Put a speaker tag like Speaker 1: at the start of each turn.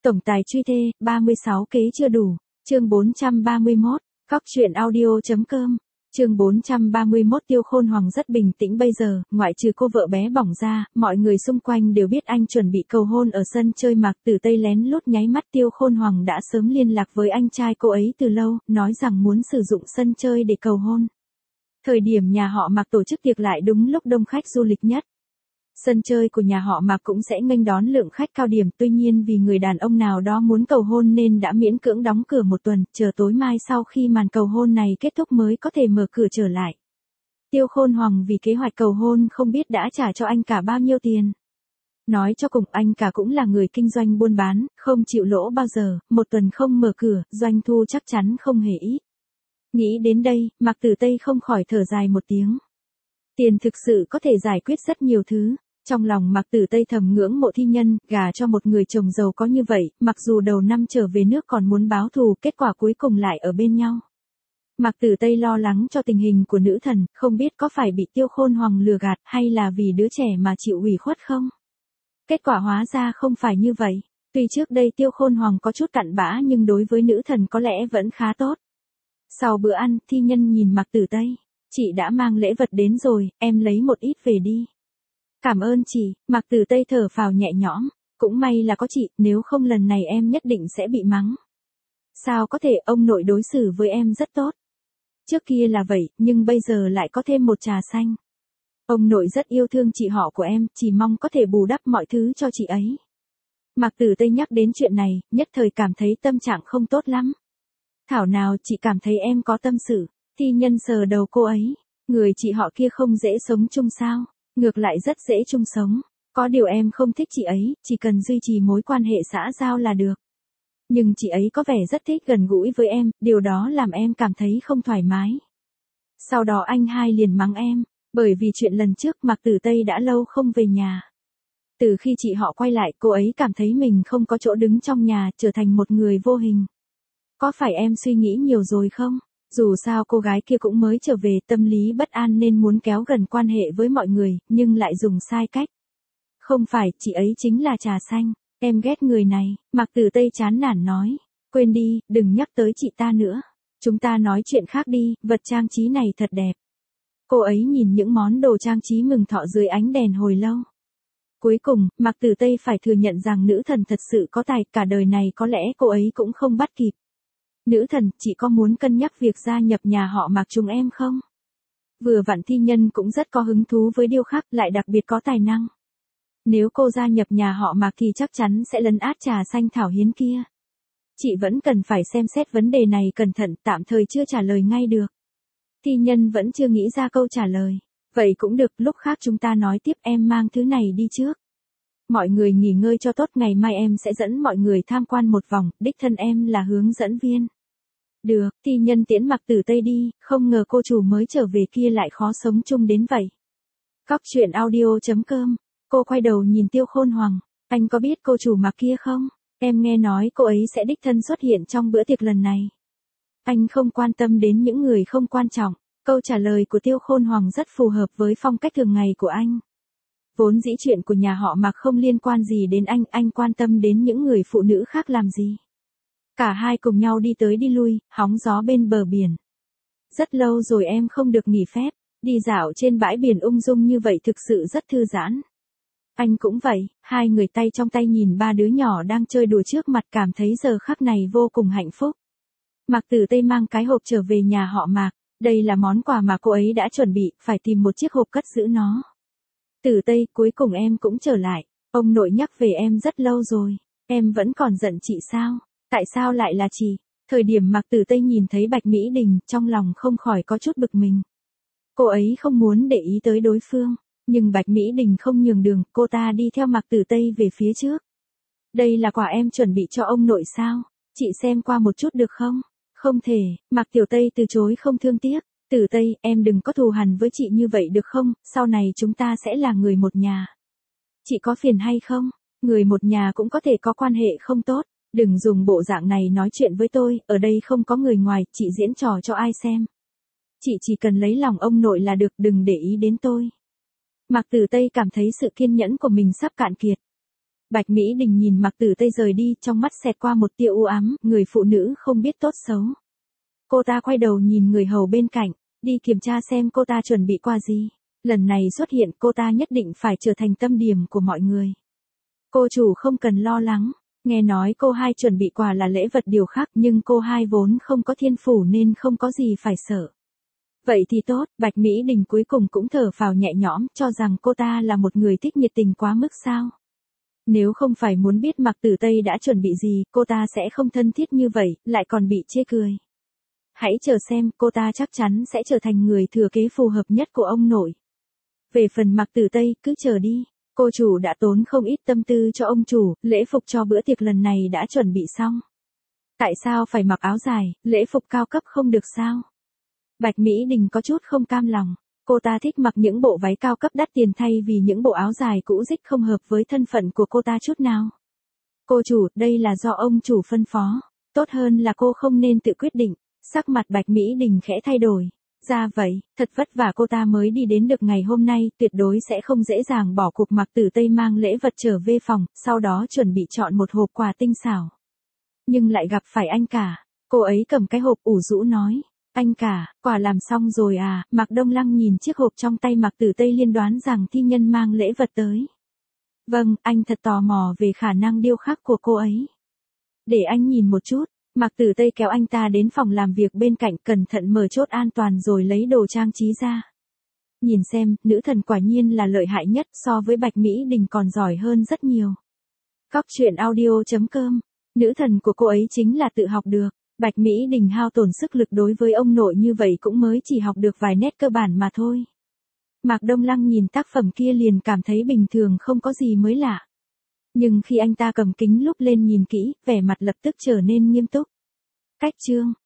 Speaker 1: Tổng tài truy thê, 36 kế chưa đủ. Chương 431, Cóc truyện audio.com. Chương 431 Tiêu Khôn Hoàng rất bình tĩnh bây giờ, ngoại trừ cô vợ bé bỏng ra, mọi người xung quanh đều biết anh chuẩn bị cầu hôn ở sân chơi Mạc Tử Tây lén lút nháy mắt. Tiêu Khôn Hoàng đã sớm liên lạc với anh trai cô ấy từ lâu, nói rằng muốn sử dụng sân chơi để cầu hôn. Thời điểm nhà họ Mạc tổ chức tiệc lại đúng lúc đông khách du lịch nhất. Sân chơi của nhà họ Mạc cũng sẽ nghênh đón lượng khách cao điểm, tuy nhiên vì người đàn ông nào đó muốn cầu hôn nên đã miễn cưỡng đóng cửa một tuần, chờ tối mai sau khi màn cầu hôn này kết thúc mới có thể mở cửa trở lại. Tiêu Khôn Hoàng vì kế hoạch cầu hôn không biết đã trả cho anh cả bao nhiêu tiền. Nói cho cùng anh cả cũng là người kinh doanh buôn bán, không chịu lỗ bao giờ, một tuần không mở cửa, doanh thu chắc chắn không hề ít. Nghĩ đến đây, Mạc Tử Tây không khỏi thở dài một tiếng. Tiền thực sự có thể giải quyết rất nhiều thứ. Trong lòng Mạc Tử Tây thầm ngưỡng mộ Thi Nhân, gả cho một người chồng giàu có như vậy, mặc dù đầu năm trở về nước còn muốn báo thù, kết quả cuối cùng lại ở bên nhau. Mạc Tử Tây lo lắng cho tình hình của nữ thần, không biết có phải bị Tiêu Khôn Hoàng lừa gạt hay là vì đứa trẻ mà chịu ủy khuất không? Kết quả hóa ra không phải như vậy. Tuy trước đây Tiêu Khôn Hoàng có chút cặn bã nhưng đối với nữ thần có lẽ vẫn khá tốt. Sau bữa ăn, Thi Nhân nhìn Mạc Tử Tây. Chị đã mang lễ vật đến rồi, em lấy một ít về đi. Cảm ơn chị, Mạc Tử Tây thở phào nhẹ nhõm, cũng may là có chị, nếu không lần này em nhất định sẽ bị mắng. Sao có thể, ông nội đối xử với em rất tốt. Trước kia là vậy, nhưng bây giờ lại có thêm một trà xanh. Ông nội rất yêu thương chị họ của em, chỉ mong có thể bù đắp mọi thứ cho chị ấy. Mạc Tử Tây nhắc đến chuyện này, nhất thời cảm thấy tâm trạng không tốt lắm. Thảo nào chị cảm thấy em có tâm sự. Thi Nhân sờ đầu cô ấy, người chị họ kia không dễ sống chung sao? Ngược lại rất dễ chung sống. Có điều em không thích chị ấy, chỉ cần duy trì mối quan hệ xã giao là được. Nhưng chị ấy có vẻ rất thích gần gũi với em, điều đó làm em cảm thấy không thoải mái. Sau đó anh hai liền mắng em, bởi vì chuyện lần trước Mạc Tử Tây đã lâu không về nhà. Từ khi chị họ quay lại, cô ấy cảm thấy mình không có chỗ đứng trong nhà, trở thành một người vô hình. Có phải em suy nghĩ nhiều rồi không? Dù sao cô gái kia cũng mới trở về, tâm lý bất an nên muốn kéo gần quan hệ với mọi người, nhưng lại dùng sai cách. Không phải, chị ấy chính là trà xanh, em ghét người này, Mạc Tử Tây chán nản nói. Quên đi, đừng nhắc tới chị ta nữa. Chúng ta nói chuyện khác đi, vật trang trí này thật đẹp. Cô ấy nhìn những món đồ trang trí mừng thọ dưới ánh đèn hồi lâu. Cuối cùng, Mạc Tử Tây phải thừa nhận rằng nữ thần thật sự có tài, cả đời này có lẽ cô ấy cũng không bắt kịp. Nữ thần, chị có muốn cân nhắc việc gia nhập nhà họ Mạc chúng em không? Vừa vặn Thi Nhân cũng rất có hứng thú với điêu khắc, lại đặc biệt có tài năng. Nếu cô gia nhập nhà họ Mạc thì chắc chắn sẽ lấn át trà xanh Thảo Hiến kia. Chị vẫn cần phải xem xét vấn đề này cẩn thận, tạm thời chưa trả lời ngay được. Thi Nhân vẫn chưa nghĩ ra câu trả lời. Vậy cũng được, lúc khác chúng ta nói tiếp, em mang thứ này đi trước. Mọi người nghỉ ngơi cho tốt, ngày mai em sẽ dẫn mọi người tham quan một vòng, đích thân em là hướng dẫn viên. Được, Thi Nhân tiễn Mạc Tử Tây đi, không ngờ cô chủ mới trở về kia lại khó sống chung đến vậy. Cóc truyện audio.com. Cô quay đầu nhìn Tiêu Khôn Hoàng, anh có biết cô chủ Mạc kia không? Em nghe nói cô ấy sẽ đích thân xuất hiện trong bữa tiệc lần này. Anh không quan tâm đến những người không quan trọng. Câu trả lời của Tiêu Khôn Hoàng rất phù hợp với phong cách thường ngày của anh. Vốn dĩ chuyện của nhà họ Mạc không liên quan gì đến anh quan tâm đến những người phụ nữ khác làm gì. Cả hai cùng nhau đi tới đi lui, hóng gió bên bờ biển. Rất lâu rồi em không được nghỉ phép, đi dạo trên bãi biển ung dung như vậy thực sự rất thư giãn. Anh cũng vậy, hai người tay trong tay nhìn ba đứa nhỏ đang chơi đùa trước mặt, cảm thấy giờ khắc này vô cùng hạnh phúc. Mạc Tử Tây mang cái hộp trở về nhà họ Mạc, đây là món quà mà cô ấy đã chuẩn bị, phải tìm một chiếc hộp cất giữ nó. Tử Tây, cuối cùng em cũng trở lại, ông nội nhắc về em rất lâu rồi, em vẫn còn giận chị sao? Tại sao lại là chị? Thời điểm Mạc Tử Tây nhìn thấy Bạch Mỹ Đình, trong lòng không khỏi có chút bực mình. Cô ấy không muốn để ý tới đối phương, nhưng Bạch Mỹ Đình không nhường đường, cô ta đi theo Mạc Tử Tây về phía trước. Đây là quà em chuẩn bị cho ông nội sao? Chị xem qua một chút được không? Không thể, Mạc Tiểu Tây từ chối không thương tiếc. Tử Tây, em đừng có thù hằn với chị như vậy được không? Sau này chúng ta sẽ là người một nhà. Chị có phiền hay không? Người một nhà cũng có thể có quan hệ không tốt. Đừng dùng bộ dạng này nói chuyện với tôi, ở đây không có người ngoài, chị diễn trò cho ai xem. Chị chỉ cần lấy lòng ông nội là được, đừng để ý đến tôi. Mạc Tử Tây cảm thấy sự kiên nhẫn của mình sắp cạn kiệt. Bạch Mỹ Đình nhìn Mạc Tử Tây rời đi, trong mắt xẹt qua một tia u ám, người phụ nữ không biết tốt xấu. Cô ta quay đầu nhìn người hầu bên cạnh, đi kiểm tra xem cô ta chuẩn bị quà gì. Lần này xuất hiện cô ta nhất định phải trở thành tâm điểm của mọi người. Cô chủ không cần lo lắng, nghe nói cô hai chuẩn bị quà là lễ vật điều khác nhưng cô hai vốn không có thiên phủ nên không có gì phải sợ. Vậy thì tốt, Bạch Mỹ Đình cuối cùng cũng thở phào nhẹ nhõm, cho rằng cô ta là một người thích nhiệt tình quá mức sao. Nếu không phải muốn biết Mạc Tử Tây đã chuẩn bị gì, cô ta sẽ không thân thiết như vậy, lại còn bị chê cười. Hãy chờ xem, cô ta chắc chắn sẽ trở thành người thừa kế phù hợp nhất của ông nội. Về phần Mạc Tử Tây, cứ chờ đi. Cô chủ đã tốn không ít tâm tư cho ông chủ, lễ phục cho bữa tiệc lần này đã chuẩn bị xong. Tại sao phải mặc áo dài, lễ phục cao cấp không được sao? Bạch Mỹ Đình có chút không cam lòng. Cô ta thích mặc những bộ váy cao cấp đắt tiền thay vì những bộ áo dài cũ rích không hợp với thân phận của cô ta chút nào. Cô chủ, đây là do ông chủ phân phó. Tốt hơn là cô không nên tự quyết định. Sắc mặt Bạch Mỹ Đình khẽ thay đổi. Ra vậy, thật vất vả cô ta mới đi đến được ngày hôm nay, tuyệt đối sẽ không dễ dàng bỏ cuộc Mạc Tử Tây mang lễ vật trở về phòng, sau đó chuẩn bị chọn một hộp quà tinh xảo. Nhưng lại gặp phải anh cả. Cô ấy cầm cái hộp ủ rũ nói. Anh cả, quà làm xong rồi à? Mạc Đông Lăng nhìn chiếc hộp trong tay Mạc Tử Tây liên đoán rằng thi nhân mang lễ vật tới. Vâng, anh thật tò mò về khả năng điêu khắc của cô ấy. Để anh nhìn một chút. Mạc Tử Tây kéo anh ta đến phòng làm việc bên cạnh, cẩn thận mở chốt an toàn rồi lấy đồ trang trí ra. Nhìn xem, nữ thần quả nhiên là lợi hại nhất, so với Bạch Mỹ Đình còn giỏi hơn rất nhiều. Cóc truyện audio.com. Nữ thần của cô ấy chính là tự học được. Bạch Mỹ Đình hao tổn sức lực đối với ông nội như vậy cũng mới chỉ học được vài nét cơ bản mà thôi. Mạc Đông Lăng nhìn tác phẩm kia liền cảm thấy bình thường không có gì mới lạ. Nhưng khi anh ta cầm kính lúp lên nhìn kỹ, vẻ mặt lập tức trở nên nghiêm túc. Cách chương